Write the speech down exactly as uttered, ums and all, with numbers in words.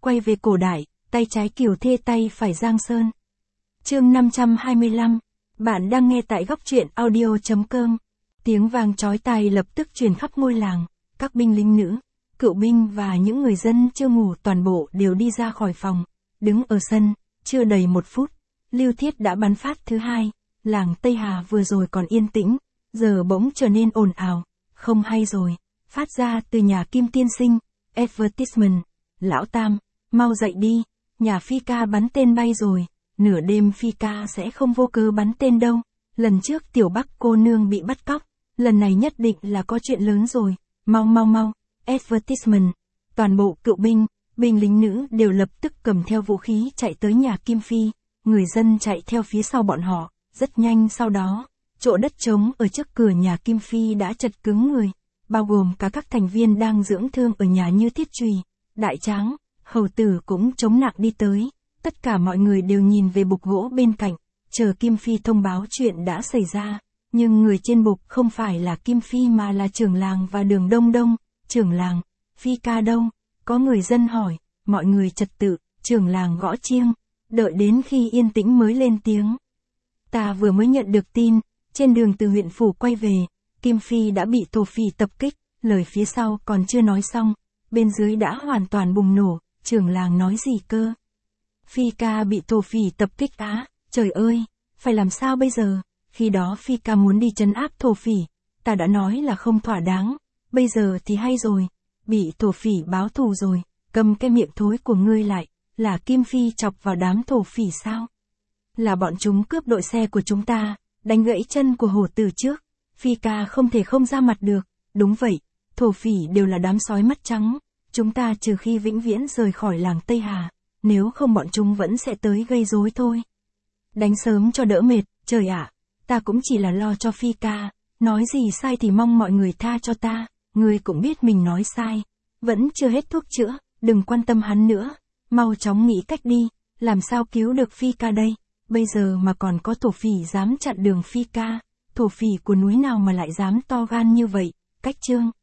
quay về cổ đại, tay trái Kiều Thê tay phải Giang Sơn. Chương năm trăm hai mươi lăm. Bạn đang nghe tại góc truyện audio chấm com. Tiếng vang chói tai lập tức truyền khắp ngôi làng, các binh lính nữ, cựu binh và những người dân chưa ngủ toàn bộ đều đi ra khỏi phòng, đứng ở sân, chưa đầy một phút, Lưu Thiết đã bắn phát thứ hai, làng Tây Hà vừa rồi còn yên tĩnh, giờ bỗng trở nên ồn ào, không hay rồi, phát ra từ nhà Kim Tiên Sinh, advertisement, lão Tam, mau dậy đi, nhà Phi ca bắn tên bay rồi, nửa đêm Phi ca sẽ không vô cớ bắn tên đâu, lần trước Tiểu Bắc cô nương bị bắt cóc, lần này nhất định là có chuyện lớn rồi, mau mau mau, advertisement, toàn bộ cựu binh, binh lính nữ đều lập tức cầm theo vũ khí chạy tới nhà Kim Phi, người dân chạy theo phía sau bọn họ, rất nhanh sau đó, chỗ đất trống ở trước cửa nhà Kim Phi đã chật cứng người, bao gồm cả các thành viên đang dưỡng thương ở nhà như Thiết Trùy, Đại Tráng, Hầu Tử cũng chống nặng đi tới, tất cả mọi người đều nhìn về bục gỗ bên cạnh, chờ Kim Phi thông báo chuyện đã xảy ra, nhưng người trên bục không phải là Kim Phi mà là trưởng làng và Đường Đông Đông, trưởng làng, Phi ca đâu, có người dân hỏi, mọi người trật tự, trưởng làng gõ chiêng, đợi đến khi yên tĩnh mới lên tiếng. Ta vừa mới nhận được tin, trên đường từ huyện phủ quay về, Kim Phi đã bị thổ phỉ tập kích, lời phía sau còn chưa nói xong, bên dưới đã hoàn toàn bùng nổ, trưởng làng nói gì cơ? Phi ca bị thổ phỉ tập kích á, trời ơi, phải làm sao bây giờ? Khi đó Phi ca muốn đi trấn áp thổ phỉ, ta đã nói là không thỏa đáng, bây giờ thì hay rồi, bị thổ phỉ báo thù rồi, cầm cái miệng thối của ngươi lại, là Kim Phi chọc vào đám thổ phỉ sao? Là bọn chúng cướp đội xe của chúng ta, đánh gãy chân của Hổ Tử trước, Phi ca không thể không ra mặt được, đúng vậy, thổ phỉ đều là đám sói mắt trắng, chúng ta trừ khi vĩnh viễn rời khỏi làng Tây Hà, nếu không bọn chúng vẫn sẽ tới gây rối thôi. Đánh sớm cho đỡ mệt, trời ạ, ta cũng chỉ là lo cho Phi ca, nói gì sai thì mong mọi người tha cho ta, ngươi cũng biết mình nói sai, vẫn chưa hết thuốc chữa, đừng quan tâm hắn nữa, mau chóng nghĩ cách đi, làm sao cứu được Phi ca đây, bây giờ mà còn có thổ phỉ dám chặn đường Phi ca, thổ phỉ của núi nào mà lại dám to gan như vậy, cách chương.